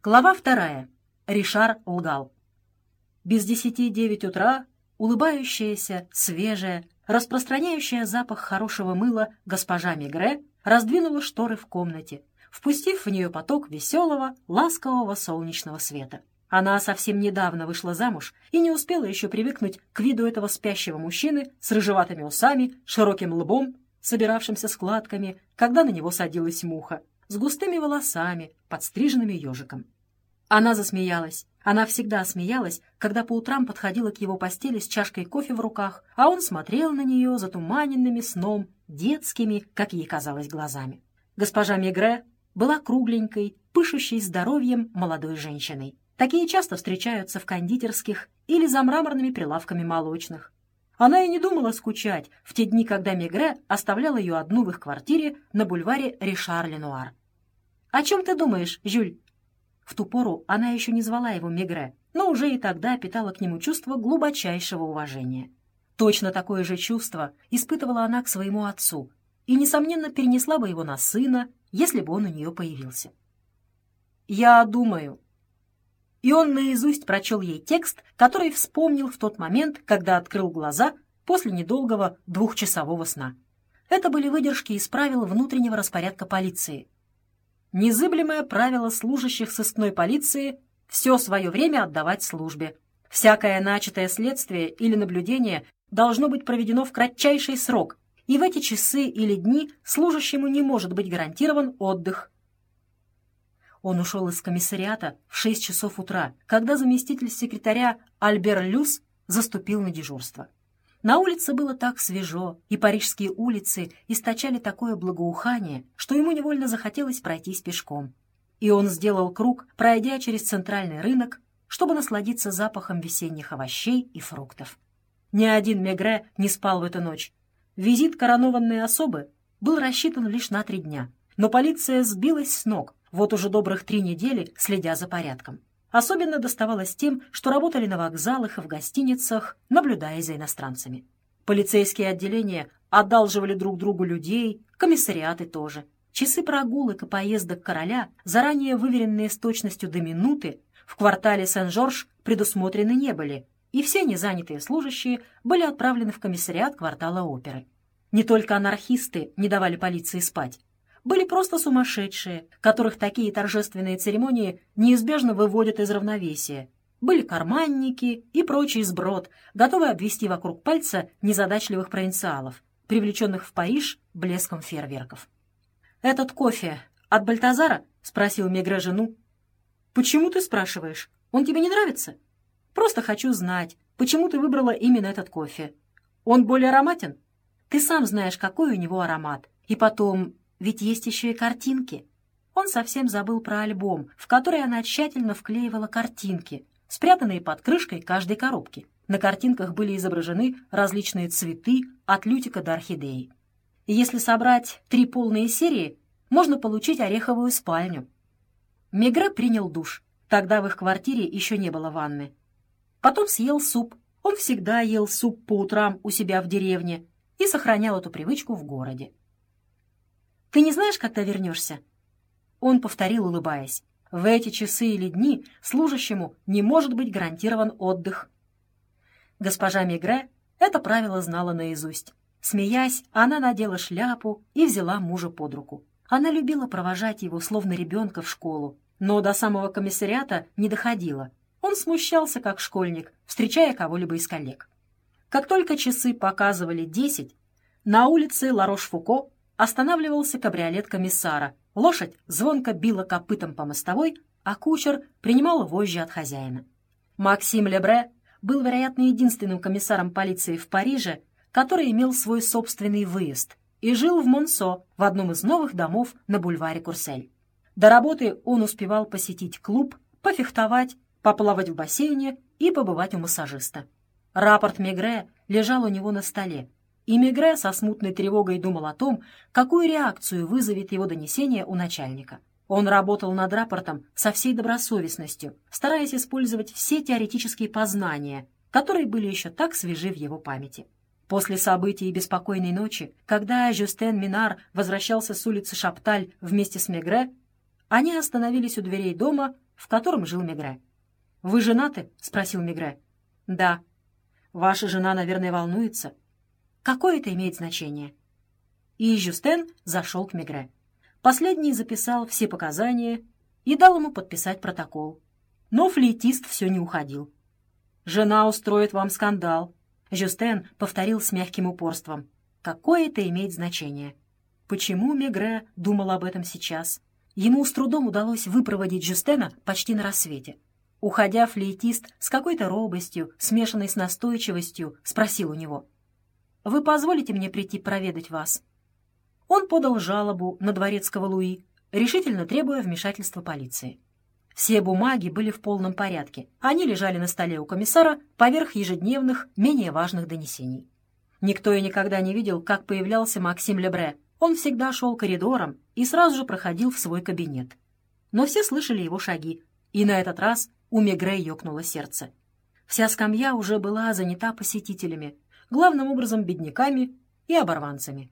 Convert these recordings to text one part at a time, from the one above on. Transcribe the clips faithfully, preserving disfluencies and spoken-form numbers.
Глава вторая. Ришар лгал. Без десяти девять утра улыбающаяся, свежая, распространяющая запах хорошего мыла госпожа Мегре раздвинула шторы в комнате, впустив в нее поток веселого, ласкового солнечного света. Она совсем недавно вышла замуж и не успела еще привыкнуть к виду этого спящего мужчины с рыжеватыми усами, широким лбом, собиравшимся складками, когда на него садилась муха, с густыми волосами, подстриженными ежиком. Она засмеялась. Она всегда смеялась, когда по утрам подходила к его постели с чашкой кофе в руках, а он смотрел на нее затуманенными сном, детскими, как ей казалось, глазами. Госпожа Мегре была кругленькой, пышущей здоровьем молодой женщиной. Такие часто встречаются в кондитерских или за мраморными прилавками молочных. Она и не думала скучать в те дни, когда Мегре оставлял ее одну в их квартире на бульваре Ришар-Ленуар. «О чем ты думаешь, Жюль?» В ту пору она еще не звала его Мегре, но уже и тогда питала к нему чувство глубочайшего уважения. Точно такое же чувство испытывала она к своему отцу и, несомненно, перенесла бы его на сына, если бы он у нее появился. «Я думаю». И он наизусть прочел ей текст, который вспомнил в тот момент, когда открыл глаза после недолгого двухчасового сна. Это были выдержки из правил внутреннего распорядка полиции. Незыблемое правило служащих сыскной полиции — все свое время отдавать службе. Всякое начатое следствие или наблюдение должно быть проведено в кратчайший срок, и в эти часы или дни служащему не может быть гарантирован отдых. Он ушел из комиссариата в шесть часов утра, когда заместитель секретаря Альбер Люс заступил на дежурство. На улице было так свежо, и парижские улицы источали такое благоухание, что ему невольно захотелось пройтись пешком. И он сделал круг, пройдя через центральный рынок, чтобы насладиться запахом весенних овощей и фруктов. Ни один Мегре не спал в эту ночь. Визит коронованной особы был рассчитан лишь на три дня, но полиция сбилась с ног, вот уже добрых три недели следя за порядком. Особенно доставалось тем, что работали на вокзалах и в гостиницах, наблюдая за иностранцами. Полицейские отделения одалживали друг другу людей, комиссариаты тоже. Часы прогулок и поездок короля, заранее выверенные с точностью до минуты, в квартале Сен-Жорж предусмотрены не были, и все незанятые служащие были отправлены в комиссариат квартала оперы. Не только анархисты не давали полиции спать. Были просто сумасшедшие, которых такие торжественные церемонии неизбежно выводят из равновесия. Были карманники и прочий сброд, готовые обвести вокруг пальца незадачливых провинциалов, привлеченных в Париж блеском фейерверков. «Этот кофе от Бальтазара?» — спросил Мегре жену. «Почему ты спрашиваешь? Он тебе не нравится?» «Просто хочу знать, почему ты выбрала именно этот кофе. Он более ароматен? Ты сам знаешь, какой у него аромат. И потом... Ведь есть еще и картинки». Он совсем забыл про альбом, в который она тщательно вклеивала картинки, спрятанные под крышкой каждой коробки. На картинках были изображены различные цветы от лютика до орхидеи. И если собрать три полные серии, можно получить ореховую спальню. Мегре принял душ. Тогда в их квартире еще не было ванны. Потом съел суп. Он всегда ел суп по утрам у себя в деревне и сохранял эту привычку в городе. «Ты не знаешь, когда вернешься?» Он повторил, улыбаясь. «В эти часы или дни служащему не может быть гарантирован отдых». Госпожа Мегре это правило знала наизусть. Смеясь, она надела шляпу и взяла мужа под руку. Она любила провожать его, словно ребенка, в школу, но до самого комиссариата не доходила. Он смущался, как школьник, встречая кого-либо из коллег. Как только часы показывали десять, на улице Ла-Рош-Фуко останавливался кабриолет комиссара. Лошадь звонко била копытом по мостовой, а кучер принимал вожжи от хозяина. Максим Лебре был, вероятно, единственным комиссаром полиции в Париже, который имел свой собственный выезд и жил в Монсо, в одном из новых домов на бульваре Курсель. До работы он успевал посетить клуб, пофехтовать, поплавать в бассейне и побывать у массажиста. Рапорт Мегре лежал у него на столе, и Мегре со смутной тревогой думал о том, какую реакцию вызовет его донесение у начальника. Он работал над рапортом со всей добросовестностью, стараясь использовать все теоретические познания, которые были еще так свежи в его памяти. После событий беспокойной ночи, когда Жюстен Минар возвращался с улицы Шапталь вместе с Мегре, Они остановились у дверей дома, в котором жил Мегре. «Вы женаты?» — спросил Мегре. «Да». «Ваша жена, наверное, волнуется?» «Какое это имеет значение?» И Жюстен зашел к Мегре. Последний записал все показания и дал ему подписать протокол. Но флейтист все не уходил. «Жена устроит вам скандал», — Жюстен повторил с мягким упорством. «Какое это имеет значение?» Почему Мегре думал об этом сейчас? Ему с трудом удалось выпроводить Жюстена почти на рассвете. Уходя, флейтист с какой-то робостью, смешанной с настойчивостью, спросил у него: «Вы позволите мне прийти проведать вас?» Он подал жалобу на дворецкого Луи, решительно требуя вмешательства полиции. Все бумаги были в полном порядке. Они лежали на столе у комиссара поверх ежедневных, менее важных донесений. Никто и никогда не видел, как появлялся Максим Лебре. Он всегда шел коридором и сразу же проходил в свой кабинет. Но все слышали его шаги, и на этот раз у Мегре ёкнуло сердце. Вся скамья уже была занята посетителями, главным образом бедняками и оборванцами.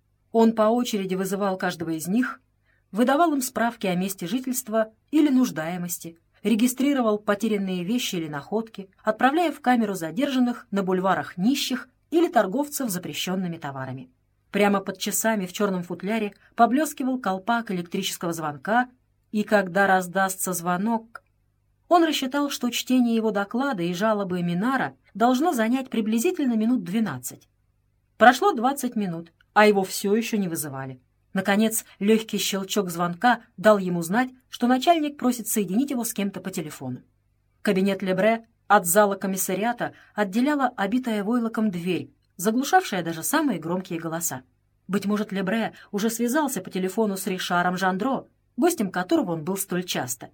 Он по очереди вызывал каждого из них, выдавал им справки о месте жительства или нуждаемости, регистрировал потерянные вещи или находки, отправляя в камеру задержанных на бульварах нищих или торговцев запрещенными товарами. Прямо под часами в черном футляре поблескивал колпак электрического звонка, и когда раздастся звонок... Он рассчитал, что чтение его доклада и жалобы Минара должно занять приблизительно минут двенадцать. Прошло двадцать минут, а его все еще не вызывали. Наконец, легкий щелчок звонка дал ему знать, что начальник просит соединить его с кем-то по телефону. Кабинет Лебре от зала комиссариата отделяла обитая войлоком дверь, заглушавшая даже самые громкие голоса. Быть может, Лебре уже связался по телефону с Ришаром Жандро, гостем которого он был столь часто.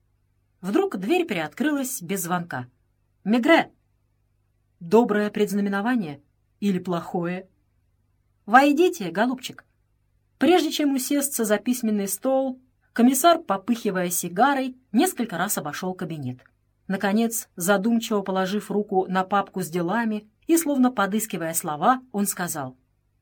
Вдруг дверь приоткрылась без звонка. «Мегре!» Доброе предзнаменование или плохое? «Войдите, голубчик!» Прежде чем усесться за письменный стол, комиссар, попыхивая сигарой, несколько раз обошел кабинет. Наконец, задумчиво положив руку на папку с делами и, словно подыскивая слова, он сказал: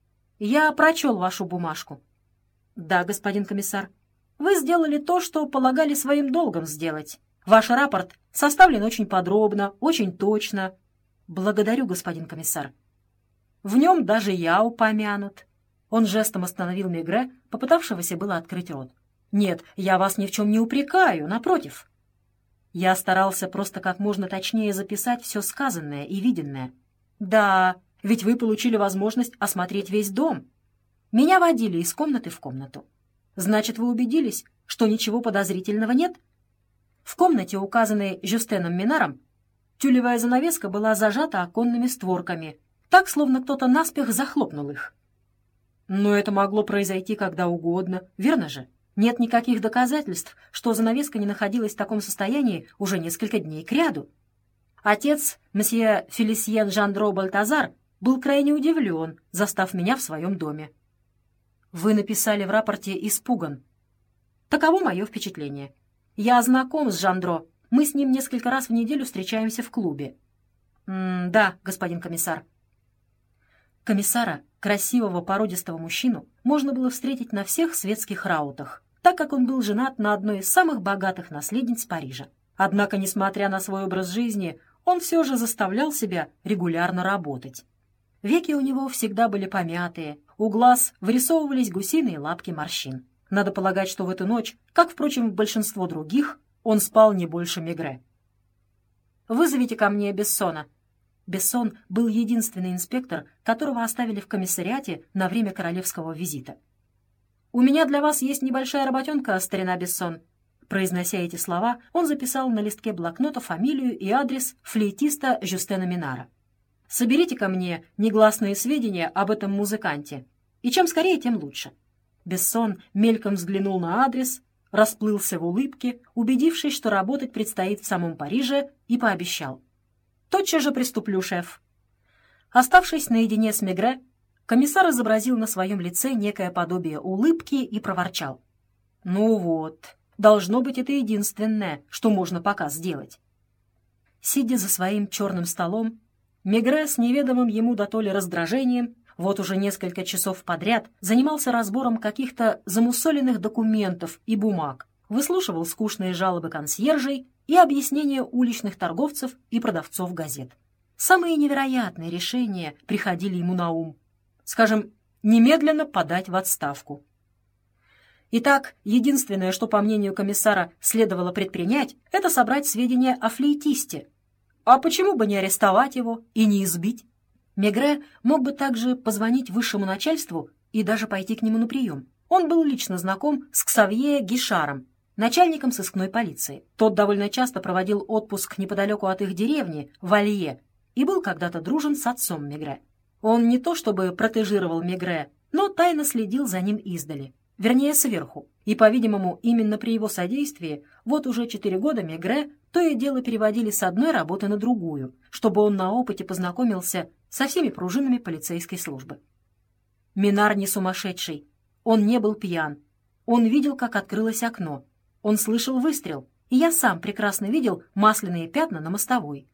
«Я прочел вашу бумажку». «Да, господин комиссар. Вы сделали то, что полагали своим долгом сделать. Ваш рапорт составлен очень подробно, очень точно». «Благодарю, господин комиссар». «В нем даже я упомянут». Он жестом остановил Мегре, попытавшегося было открыть рот. «Нет, я вас ни в чем не упрекаю, напротив. Я старался просто как можно точнее записать все сказанное и виденное. Да, ведь вы получили возможность осмотреть весь дом. Меня водили из комнаты в комнату. Значит, вы убедились, что ничего подозрительного нет? В комнате, указанной Жюстеном Минаром, тюлевая занавеска была зажата оконными створками, так, словно кто-то наспех захлопнул их. Но это могло произойти когда угодно, верно же? Нет никаких доказательств, что занавеска не находилась в таком состоянии уже несколько дней кряду. Отец, мсье Фелисьен Жандро Бальтазар, был крайне удивлен, застав меня в своем доме. Вы написали в рапорте «испуган». Таково мое впечатление. Я знаком с Жандро, мы с ним несколько раз в неделю встречаемся в клубе. М да, господин комиссар. Комиссара, красивого породистого мужчину, можно было встретить на всех светских раутах, так как он был женат на одной из самых богатых наследниц Парижа. Однако, несмотря на свой образ жизни, он все же заставлял себя регулярно работать. Веки у него всегда были помятые, у глаз вырисовывались гусиные лапки морщин. Надо полагать, что в эту ночь, как, впрочем, большинство других, он спал не больше Мегре. «Вызовите ко мне Бессона». Бессон был единственный инспектор, которого оставили в комиссариате на время королевского визита. «У меня для вас есть небольшая работенка, старина Бессон». Произнося эти слова, он записал на листке блокнота фамилию и адрес флейтиста Жюстена Минара. «Соберите ко мне негласные сведения об этом музыканте, и чем скорее, тем лучше». Бессон мельком взглянул на адрес, расплылся в улыбке, убедившись, что работать предстоит в самом Париже, и пообещал: «Тотчас же приступлю, шеф». Оставшись наедине с Мегре, комиссар изобразил на своем лице некое подобие улыбки и проворчал: «Ну вот, должно быть, это единственное, что можно пока сделать». Сидя за своим черным столом, Мегре с неведомым ему дотоле раздражением вот уже несколько часов подряд занимался разбором каких-то замусоленных документов и бумаг, выслушивал скучные жалобы консьержей и объяснения уличных торговцев и продавцов газет. Самые невероятные решения приходили ему на ум. Скажем, немедленно подать в отставку. Итак, единственное, что, по мнению комиссара, следовало предпринять, это собрать сведения о флейтисте. А почему бы не арестовать его и не избить? Мегре мог бы также позвонить высшему начальству и даже пойти к нему на прием. Он был лично знаком с Ксавье Гишаром, начальником сыскной полиции. Тот довольно часто проводил отпуск неподалеку от их деревни, в Алье, и был когда-то дружен с отцом Мегре. Он не то чтобы протежировал Мегре, но тайно следил за ним издали. Вернее, сверху. И, по-видимому, именно при его содействии вот уже четыре года Мегре то и дело переводили с одной работы на другую, чтобы он на опыте познакомился со всеми пружинами полицейской службы. Минар не сумасшедший. Он не был пьян. Он видел, как открылось окно. Он слышал выстрел, и я сам прекрасно видел масляные пятна на мостовой.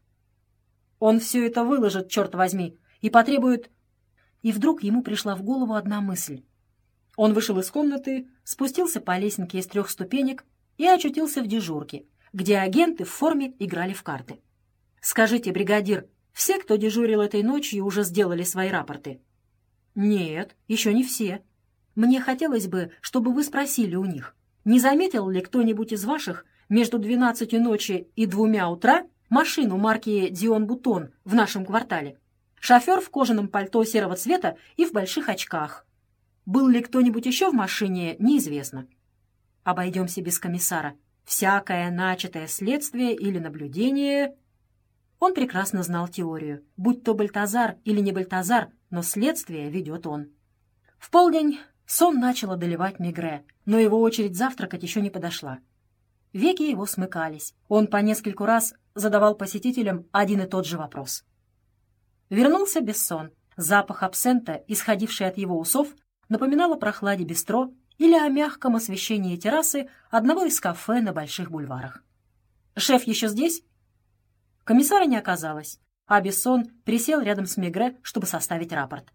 Он все это выложит, черт возьми, и потребует... И вдруг ему пришла в голову одна мысль. Он вышел из комнаты, спустился по лесенке из трех ступенек и очутился в дежурке, где агенты в форме играли в карты. «Скажите, бригадир, все, кто дежурил этой ночью, уже сделали свои рапорты?» «Нет, еще не все. Мне хотелось бы, чтобы вы спросили у них, не заметил ли кто-нибудь из ваших между двенадцатью ночи и двумя утра машину марки «Дион Бутон» в нашем квартале? Шофер в кожаном пальто серого цвета и в больших очках. Был ли кто-нибудь еще в машине, неизвестно. Обойдемся без комиссара. Всякое начатое следствие или наблюдение... Он прекрасно знал теорию. Будь то Бальтазар или не Бальтазар, но следствие ведет он. В полдень сон начал одолевать Мегре, но его очередь завтракать еще не подошла. Веки его смыкались. Он по нескольку раз задавал посетителям один и тот же вопрос. Вернулся Бессон. Запах абсента, исходивший от его усов, напоминал о прохладе бистро или о мягком освещении террасы одного из кафе на больших бульварах. «Шеф еще здесь?» Комиссара не оказалось, а Бессон присел рядом с Мегре, чтобы составить рапорт.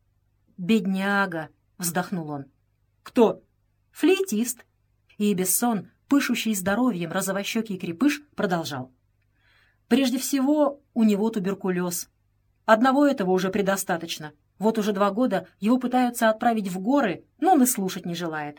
«Бедняга!» — вздохнул он. «Кто?» «Флейтист». И Бессон, пышущий здоровьем розовощекий крепыш, продолжал. «Прежде всего, у него туберкулез. Одного этого уже предостаточно. Вот уже два года его пытаются отправить в горы, но он и слушать не желает».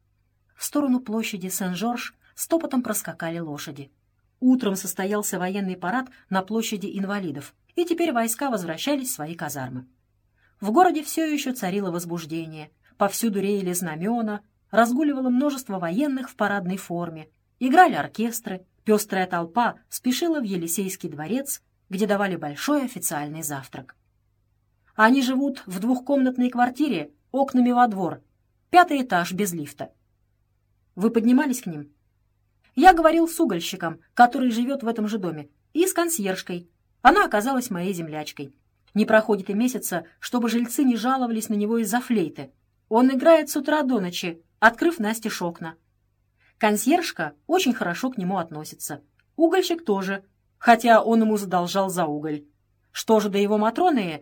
В сторону площади Сен-Жорж стопотом проскакали лошади. Утром состоялся военный парад на площади инвалидов, и теперь войска возвращались в свои казармы. В городе все еще царило возбуждение. Повсюду реяли знамена, разгуливало множество военных в парадной форме, играли оркестры, пестрая толпа спешила в Елисейский дворец, где давали большой официальный завтрак. Они живут в двухкомнатной квартире, окнами во двор, пятый этаж без лифта. Вы поднимались к ним? Я говорил с угольщиком, который живет в этом же доме, и с консьержкой. Она оказалась моей землячкой. Не проходит и месяца, чтобы жильцы не жаловались на него из-за флейты. Он играет с утра до ночи, открыв настежь окна. Консьержка очень хорошо к нему относится. Угольщик тоже, хотя он ему задолжал за уголь. Что же до его Матроны...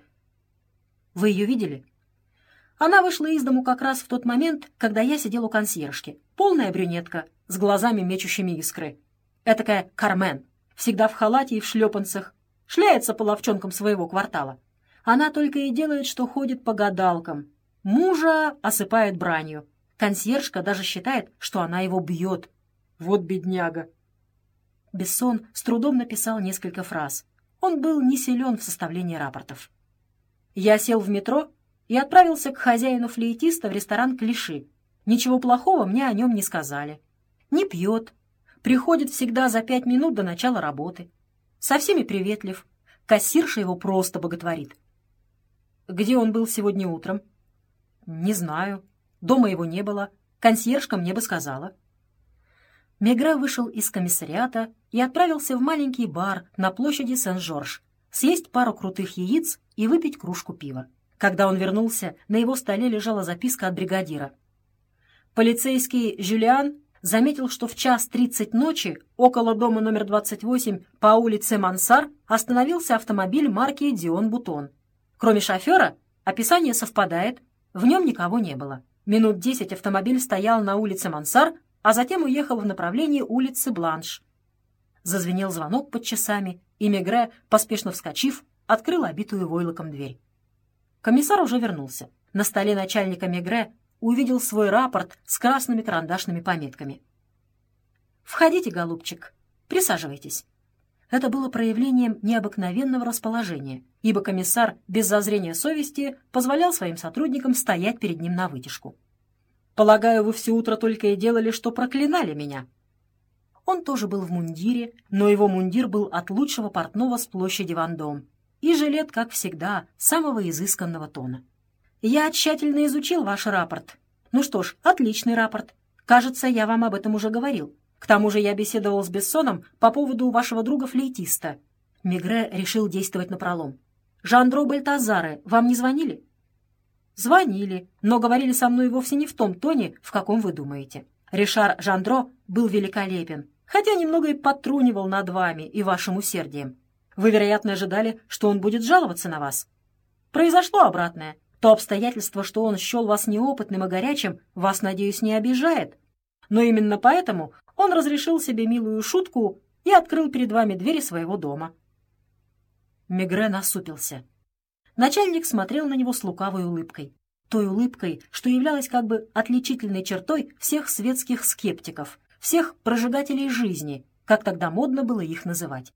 Вы ее видели? Она вышла из дому как раз в тот момент, когда я сидел у консьержки. Полная брюнетка, с глазами мечущими искры. Этакая Кармен, всегда в халате и в шлепанцах. Шляется по ловчонкам своего квартала. Она только и делает, что ходит по гадалкам. Мужа осыпает бранью. Консьержка даже считает, что она его бьет. Вот бедняга. Бессон с трудом написал несколько фраз. Он был не силен в составлении рапортов. Я сел в метро и отправился к хозяину флейтиста в ресторан «Клиши». Ничего плохого мне о нем не сказали. Не пьет. Приходит всегда за пять минут до начала работы. Со всеми приветлив. Кассирша его просто боготворит. Где он был сегодня утром? Не знаю. Дома его не было. Консьержка мне бы сказала. Мегре вышел из комиссариата и отправился в маленький бар на площади Сен-Жорж, съесть пару крутых яиц и выпить кружку пива. Когда он вернулся, на его столе лежала записка от бригадира. Полицейский Жюлиан заметил, что в час тридцать ночи около дома номер двадцать восемь по улице Мансар остановился автомобиль марки «Дион Бутон». Кроме шофера, описание совпадает, в нем никого не было. Минут десять автомобиль стоял на улице Мансар, а затем уехал в направлении улицы Бланш. Зазвенел звонок под часами, и Мегре, поспешно вскочив, открыл обитую войлоком дверь. Комиссар уже вернулся. На столе начальника Мегре увидел свой рапорт с красными карандашными пометками. «Входите, голубчик, присаживайтесь». Это было проявлением необыкновенного расположения, ибо комиссар без зазрения совести позволял своим сотрудникам стоять перед ним навытяжку. «Полагаю, вы все утро только и делали, что проклинали меня». Он тоже был в мундире, но его мундир был от лучшего портного с площади Вандом, и жилет, как всегда, самого изысканного тона. «Я тщательно изучил ваш рапорт. Ну что ж, отличный рапорт. Кажется, я вам об этом уже говорил. К тому же я беседовал с Бессоном по поводу вашего друга-флейтиста». Мегре решил действовать напролом. «Жандро Бальтазаре вам не звонили?» «Звонили, но говорили со мной вовсе не в том тоне, в каком вы думаете. Ришар Жандро был великолепен, хотя немного и подтрунивал над вами и вашим усердием. Вы, вероятно, ожидали, что он будет жаловаться на вас. Произошло обратное. То обстоятельство, что он счел вас неопытным и горячим, вас, надеюсь, не обижает. Но именно поэтому он разрешил себе милую шутку и открыл перед вами двери своего дома». Мегре насупился. Начальник смотрел на него с лукавой улыбкой. Той улыбкой, что являлась как бы отличительной чертой всех светских скептиков, всех прожигателей жизни, как тогда модно было их называть.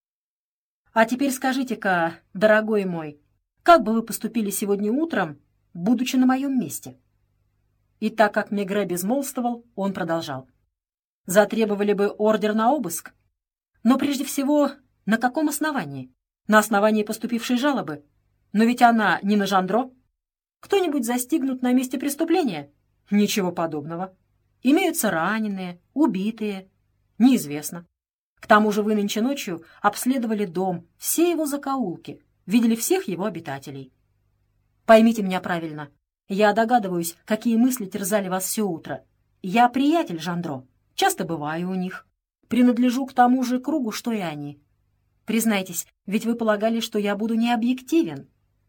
«А теперь скажите-ка, дорогой мой, как бы вы поступили сегодня утром, будучи на моем месте?» И так как Мегре безмолвствовал, он продолжал. «Затребовали бы ордер на обыск? Но прежде всего, на каком основании? На основании поступившей жалобы? Но ведь она не на Жандро. Кто-нибудь застигнут на месте преступления? Ничего подобного. Имеются раненые, убитые. Неизвестно. К тому же вы нынче ночью обследовали дом, все его закоулки, видели всех его обитателей. Поймите меня правильно. Я догадываюсь, какие мысли терзали вас все утро. Я приятель Жандро, часто бываю у них. Принадлежу к тому же кругу, что и они. Признайтесь, ведь вы полагали, что я буду необъективен.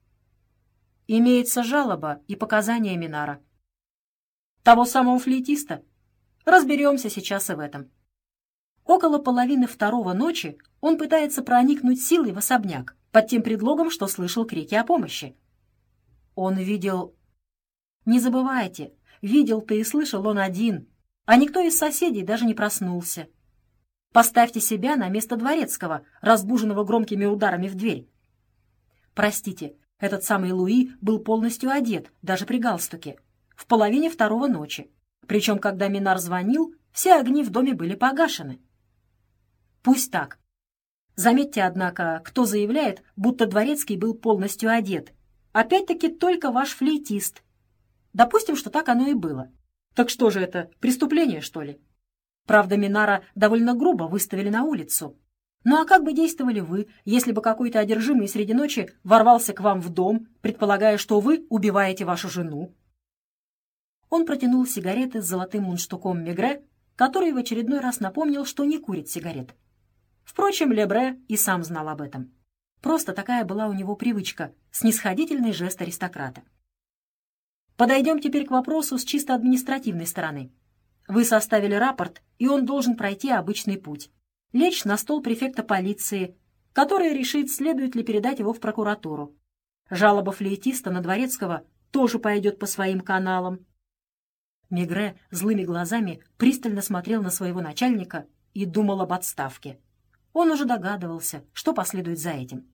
Имеется жалоба и показания Минара. Того самого флейтиста? Разберемся сейчас и в этом. Около половины второго ночи он пытается проникнуть силой в особняк, под тем предлогом, что слышал крики о помощи. Он видел... Не забывайте, видел-то и слышал он один, а никто из соседей даже не проснулся. Поставьте себя на место дворецкого, разбуженного громкими ударами в дверь. Простите, этот самый Луи был полностью одет, даже при галстуке, в половине второго ночи. Причем, когда Минар звонил, все огни в доме были погашены. Пусть так. Заметьте, однако, кто заявляет, будто дворецкий был полностью одет. Опять-таки только ваш флейтист. Допустим, что так оно и было. Так что же это, преступление, что ли? Правда, Минара довольно грубо выставили на улицу. Ну а как бы действовали вы, если бы какой-то одержимый среди ночи ворвался к вам в дом, предполагая, что вы убиваете вашу жену? Он протянул сигареты с золотым мундштуком Мегре, который в очередной раз напомнил, что не курит сигарет. Впрочем, Лебре и сам знал об этом. Просто такая была у него привычка, снисходительный жест аристократа. Подойдем теперь к вопросу с чисто административной стороны. Вы составили рапорт, и он должен пройти обычный путь. Лечь на стол префекта полиции, который решит, следует ли передать его в прокуратуру. Жалоба флейтиста на дворецкого тоже пойдет по своим каналам. Мегре злыми глазами пристально смотрел на своего начальника и думал об отставке. Он уже догадывался, что последует за этим.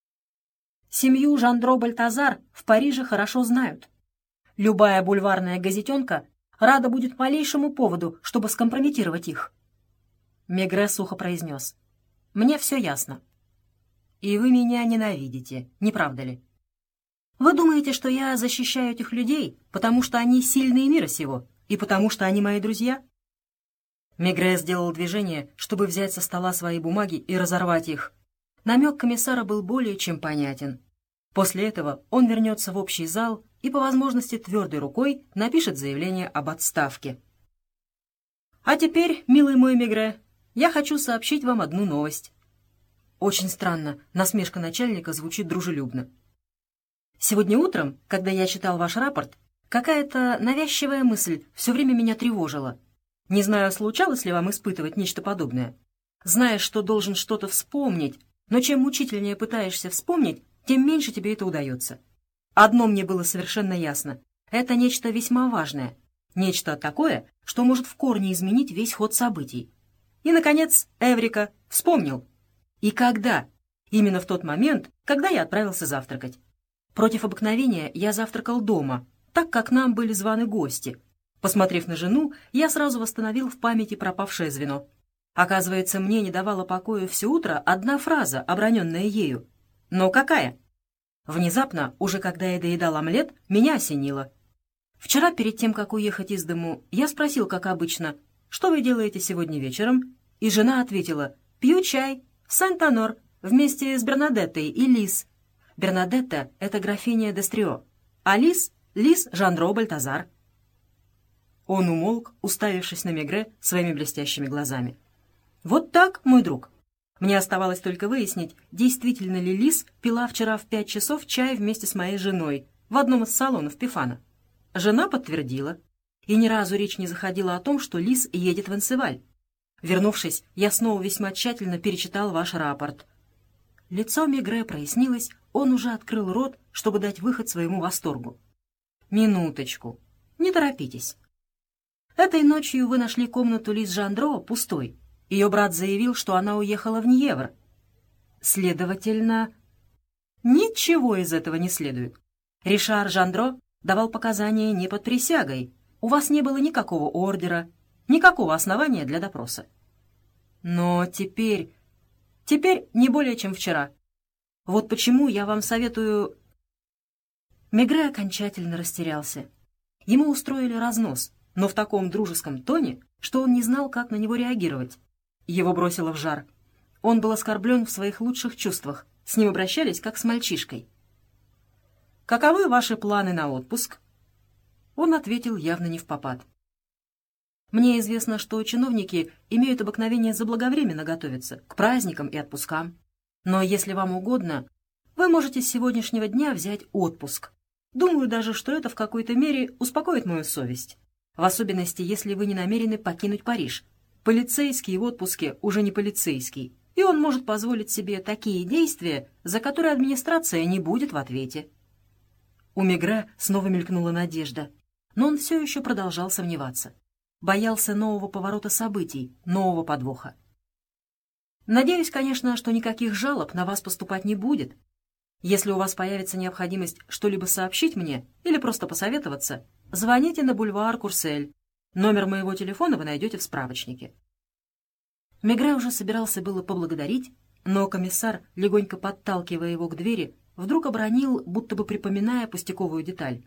Семью Жандро Бальтазар в Париже хорошо знают. Любая бульварная газетенка рада будет малейшему поводу, чтобы скомпрометировать их. Мегре сухо произнес. «Мне все ясно. И вы меня ненавидите, не правда ли? Вы думаете, что я защищаю этих людей, потому что они сильные мира сего, и потому что они мои друзья?» Мегре сделал движение, чтобы взять со стола свои бумаги и разорвать их. Намек комиссара был более чем понятен. После этого он вернется в общий зал и, по возможности твердой рукой, напишет заявление об отставке. «А теперь, милый мой Мегре, я хочу сообщить вам одну новость». Очень странно, насмешка начальника звучит дружелюбно. «Сегодня утром, когда я читал ваш рапорт, какая-то навязчивая мысль все время меня тревожила. Не знаю, случалось ли вам испытывать нечто подобное. Знаешь, что должен что-то вспомнить, но чем мучительнее пытаешься вспомнить, тем меньше тебе это удается. Одно мне было совершенно ясно. Это нечто весьма важное. Нечто такое, что может в корне изменить весь ход событий. И, наконец, Эврика вспомнил. И когда? Именно в тот момент, когда я отправился завтракать. Против обыкновения я завтракал дома, так как нам были званы гости. Посмотрев на жену, я сразу восстановил в памяти пропавшее звено. Оказывается, мне не давала покоя все утро одна фраза, оброненная ею. Но какая? Внезапно, уже когда я доедал омлет, меня осенило. Вчера, перед тем, как уехать из дому, я спросил, как обычно, «Что вы делаете сегодня вечером?» И жена ответила, «Пью чай в Сент-Онор вместе с Бернадеттой и Лис». Бернадетта — это графиня Дестрио, а Лис — Лис Жандро Бальтазар. Он умолк, уставившись на Мегре своими блестящими глазами. «Вот так, мой друг. Мне оставалось только выяснить, действительно ли Лис пила вчера в пять часов чай вместе с моей женой в одном из салонов Пифана. Жена подтвердила, и ни разу речь не заходила о том, что Лис едет в Энсеваль. Вернувшись, я снова весьма тщательно перечитал ваш рапорт». Лицо Мегре прояснилось, он уже открыл рот, чтобы дать выход своему восторгу. «Минуточку. Не торопитесь. Этой ночью вы нашли комнату Лис Жандро пустой. Ее брат заявил, что она уехала в Ньевр. Следовательно, ничего из этого не следует. Ришар Жандро давал показания не под присягой. У вас не было никакого ордера, никакого основания для допроса. Но теперь... Теперь не более, чем вчера. Вот почему я вам советую...» Мегре окончательно растерялся. Ему устроили разнос, но в таком дружеском тоне, что он не знал, как на него реагировать. Его бросило в жар. Он был оскорблен в своих лучших чувствах. С ним обращались, как с мальчишкой. «Каковы ваши планы на отпуск?» Он ответил явно не впопад. «Мне известно, что чиновники имеют обыкновение заблаговременно готовиться к праздникам и отпускам. Но если вам угодно, вы можете с сегодняшнего дня взять отпуск. Думаю даже, что это в какой-то мере успокоит мою совесть. В особенности, если вы не намерены покинуть Париж. Полицейский в отпуске уже не полицейский, и он может позволить себе такие действия, за которые администрация не будет в ответе». У Мегре снова мелькнула надежда, но он все еще продолжал сомневаться. Боялся нового поворота событий, нового подвоха. «Надеюсь, конечно, что никаких жалоб на вас поступать не будет. Если у вас появится необходимость что-либо сообщить мне или просто посоветоваться, звоните на бульвар Курсель. Номер моего телефона вы найдете в справочнике». Мегре уже собирался было поблагодарить, но комиссар, легонько подталкивая его к двери, вдруг обронил, будто бы припоминая пустяковую деталь.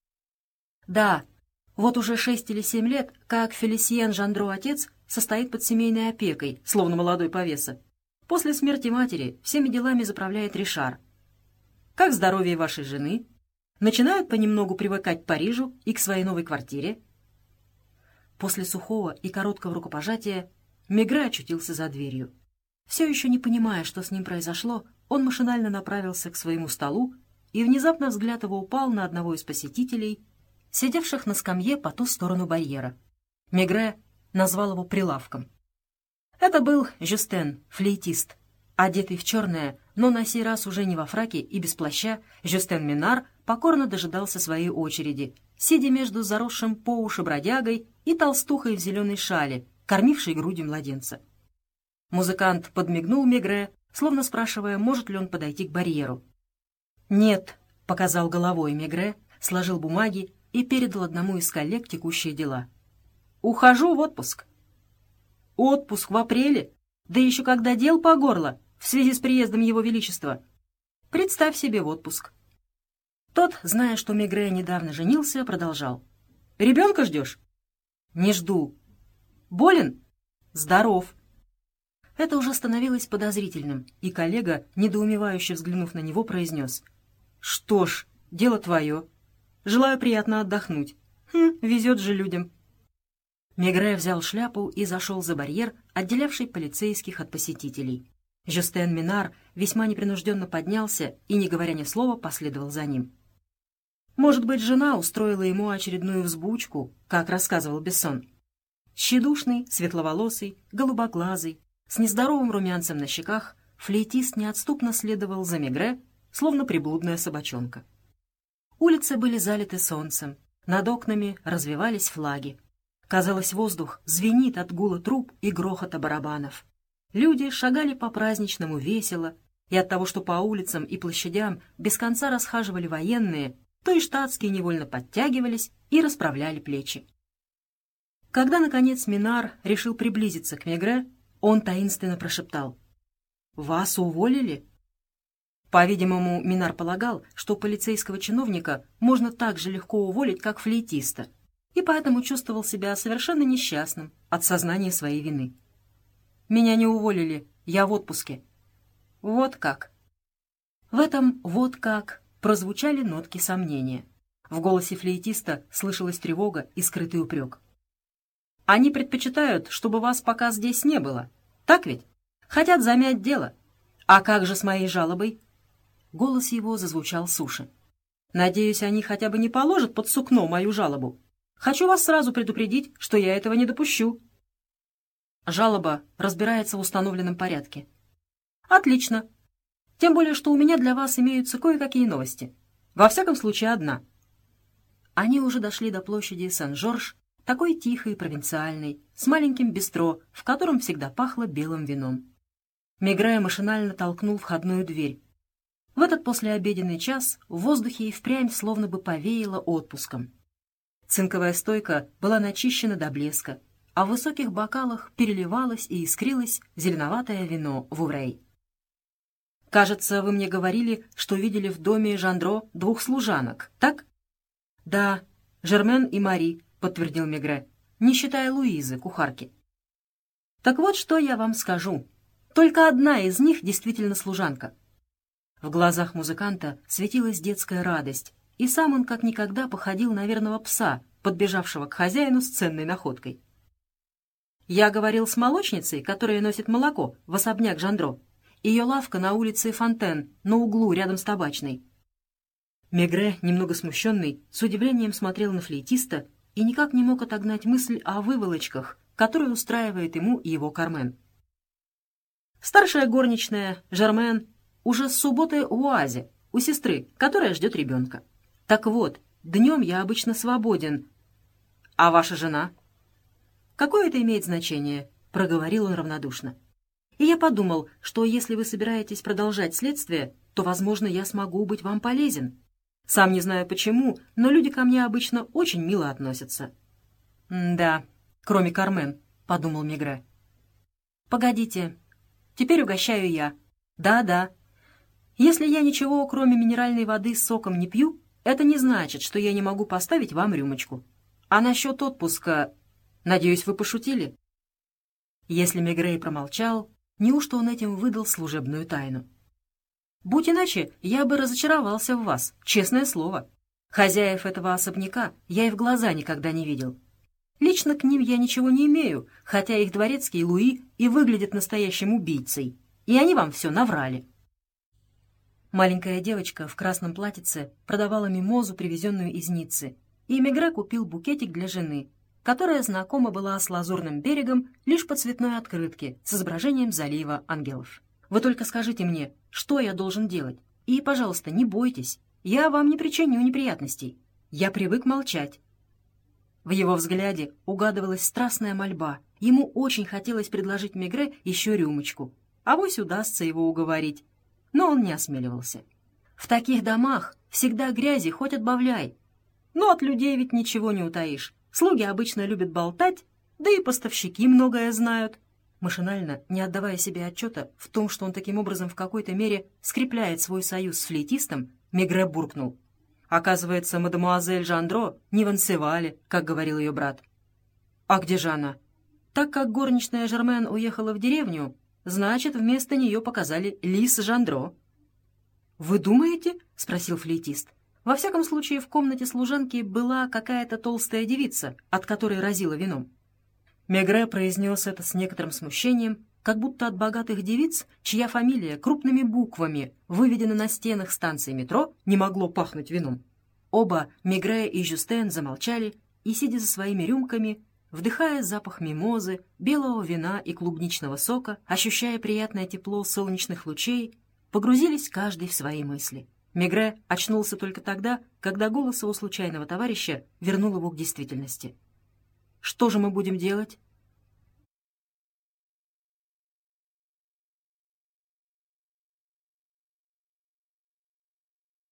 «Да, вот уже шесть или семь лет, как Фелисьен Жандро отец состоит под семейной опекой, словно молодой повеса. После смерти матери всеми делами заправляет Ришар. Как здоровье вашей жены? Начинают понемногу привыкать к Парижу и к своей новой квартире?» После сухого и короткого рукопожатия Мегре очутился за дверью. Все еще не понимая, что с ним произошло, он машинально направился к своему столу, и внезапно взгляд его упал на одного из посетителей, сидевших на скамье по ту сторону барьера. Мегре назвал его прилавком. Это был Жюстен, флейтист. Одетый в черное, но на сей раз уже не во фраке и без плаща, Жюстен Минар покорно дожидался своей очереди, сидя между заросшим по уши бродягой и толстухой в зеленой шале, кормившей грудью младенца. Музыкант подмигнул Мегре, словно спрашивая, может ли он подойти к барьеру. «Нет», — показал головой Мегре, сложил бумаги и передал одному из коллег текущие дела. «Ухожу в отпуск». «Отпуск в апреле? Да еще когда дел по горло, в связи с приездом Его Величества. Представь себе в отпуск». Тот, зная, что Мегре недавно женился, продолжал. «Ребенка ждешь?» «Не жду». «Болен?» «Здоров». Это уже становилось подозрительным, и коллега, недоумевающе взглянув на него, произнес. «Что ж, дело твое. Желаю приятно отдохнуть. Хм, везет же людям». Мегре взял шляпу и зашел за барьер, отделявший полицейских от посетителей. Жюстен Минар весьма непринужденно поднялся и, не говоря ни слова, последовал за ним. Может быть, жена устроила ему очередную взбучку, как рассказывал Бессон. Тщедушный, светловолосый, голубоглазый, с нездоровым румянцем на щеках, флейтист неотступно следовал за Мегрэ, словно приблудная собачонка. Улицы были залиты солнцем, над окнами развевались флаги. Казалось, воздух звенит от гула труб и грохота барабанов. Люди шагали по-праздничному весело, и от того, что по улицам и площадям без конца расхаживали военные, то и штатские невольно подтягивались и расправляли плечи. Когда, наконец, Минар решил приблизиться к Мегрэ, он таинственно прошептал: «Вас уволили?» По-видимому, Минар полагал, что полицейского чиновника можно так же легко уволить, как флейтиста, и поэтому чувствовал себя совершенно несчастным от сознания своей вины. «Меня не уволили, я в отпуске». «Вот как». В этом «вот как» прозвучали нотки сомнения. В голосе флейтиста слышалась тревога и скрытый упрек. «Они предпочитают, чтобы вас пока здесь не было. Так ведь? Хотят замять дело. А как же с моей жалобой?» Голос его зазвучал суше. «Надеюсь, они хотя бы не положат под сукно мою жалобу. Хочу вас сразу предупредить, что я этого не допущу». «Жалоба разбирается в установленном порядке». «Отлично. Тем более, что у меня для вас имеются кое-какие новости. Во всяком случае, одна». Они уже дошли до площади Сен-Жорж, такой тихой, провинциальной, с маленьким бистро, в котором всегда пахло белым вином. Мегрэ машинально толкнул входную дверь. В этот послеобеденный час в воздухе и впрямь словно бы повеяло отпуском. Цинковая стойка была начищена до блеска, а в высоких бокалах переливалось и искрилось зеленоватое вино Вуврей. «Кажется, вы мне говорили, что видели в доме Жандро двух служанок, так?» «Да, Жермен и Мари», — подтвердил Мегрэ, «не считая Луизы, кухарки». «Так вот, что я вам скажу. Только одна из них действительно служанка». В глазах музыканта светилась детская радость, и сам он как никогда походил на верного пса, подбежавшего к хозяину с ценной находкой. «Я говорил с молочницей, которая носит молоко, в особняк Жандро. Ее лавка на улице Фонтен, на углу, рядом с табачной». Мегрэ, немного смущенный, с удивлением смотрел на флейтиста и никак не мог отогнать мысль о выволочках, которые устраивает ему его Кармен. Старшая горничная, Жермен, уже с субботы в Оазе, у сестры, которая ждет ребенка. Так вот, днем я обычно свободен. А ваша жена? Какое это имеет значение? Проговорил он равнодушно. И я подумал, что если вы собираетесь продолжать следствие, то, возможно, я смогу быть вам полезен. Сам не знаю почему, но люди ко мне обычно очень мило относятся. «Да, кроме Кармен», — подумал Мегрэ. «Погодите, теперь угощаю я. Да-да. Если я ничего, кроме минеральной воды с соком, не пью, это не значит, что я не могу поставить вам рюмочку. А насчет отпуска, надеюсь, вы пошутили?» Если Мегрэ промолчал, неужто он этим выдал служебную тайну? «Будь иначе, я бы разочаровался в вас, честное слово. Хозяев этого особняка я и в глаза никогда не видел. Лично к ним я ничего не имею, хотя их дворецкий Луи и выглядит настоящим убийцей. И они вам все наврали». Маленькая девочка в красном платьице продавала мимозу, привезенную из Ниццы, и Мегрэ купил букетик для жены, которая знакома была с Лазурным берегом лишь по цветной открытке с изображением залива ангелов. «Вы только скажите мне, что я должен делать? И, пожалуйста, не бойтесь, я вам не причиню неприятностей. Я привык молчать». В его взгляде угадывалась страстная мольба. Ему очень хотелось предложить Мегрэ еще рюмочку, авось удастся его уговорить. Но он не осмеливался. В таких домах всегда грязи хоть отбавляй. Но от людей ведь ничего не утаишь. Слуги обычно любят болтать, да и поставщики многое знают. Машинально, не отдавая себе отчета в том, что он таким образом в какой-то мере скрепляет свой союз с флейтистом, Мегрэ буркнул. Оказывается, мадемуазель Жандро не в Ансевале, как говорил ее брат. «А где же она?» Так как горничная Жермен уехала в деревню, значит, вместо нее показали Лис Жандро. «Вы думаете?» — спросил флейтист. Во всяком случае, в комнате служанки была какая-то толстая девица, от которой разило вином. Мегрэ произнес это с некоторым смущением, как будто от богатых девиц, чья фамилия крупными буквами выведена на стенах станции метро, не могло пахнуть вином. Оба, Мегрэ и Жюстен, замолчали и, сидя за своими рюмками, вдыхая запах мимозы, белого вина и клубничного сока, ощущая приятное тепло солнечных лучей, погрузились каждый в свои мысли. Мегре очнулся только тогда, когда голос его случайного товарища вернул его к действительности. «Что же мы будем делать?»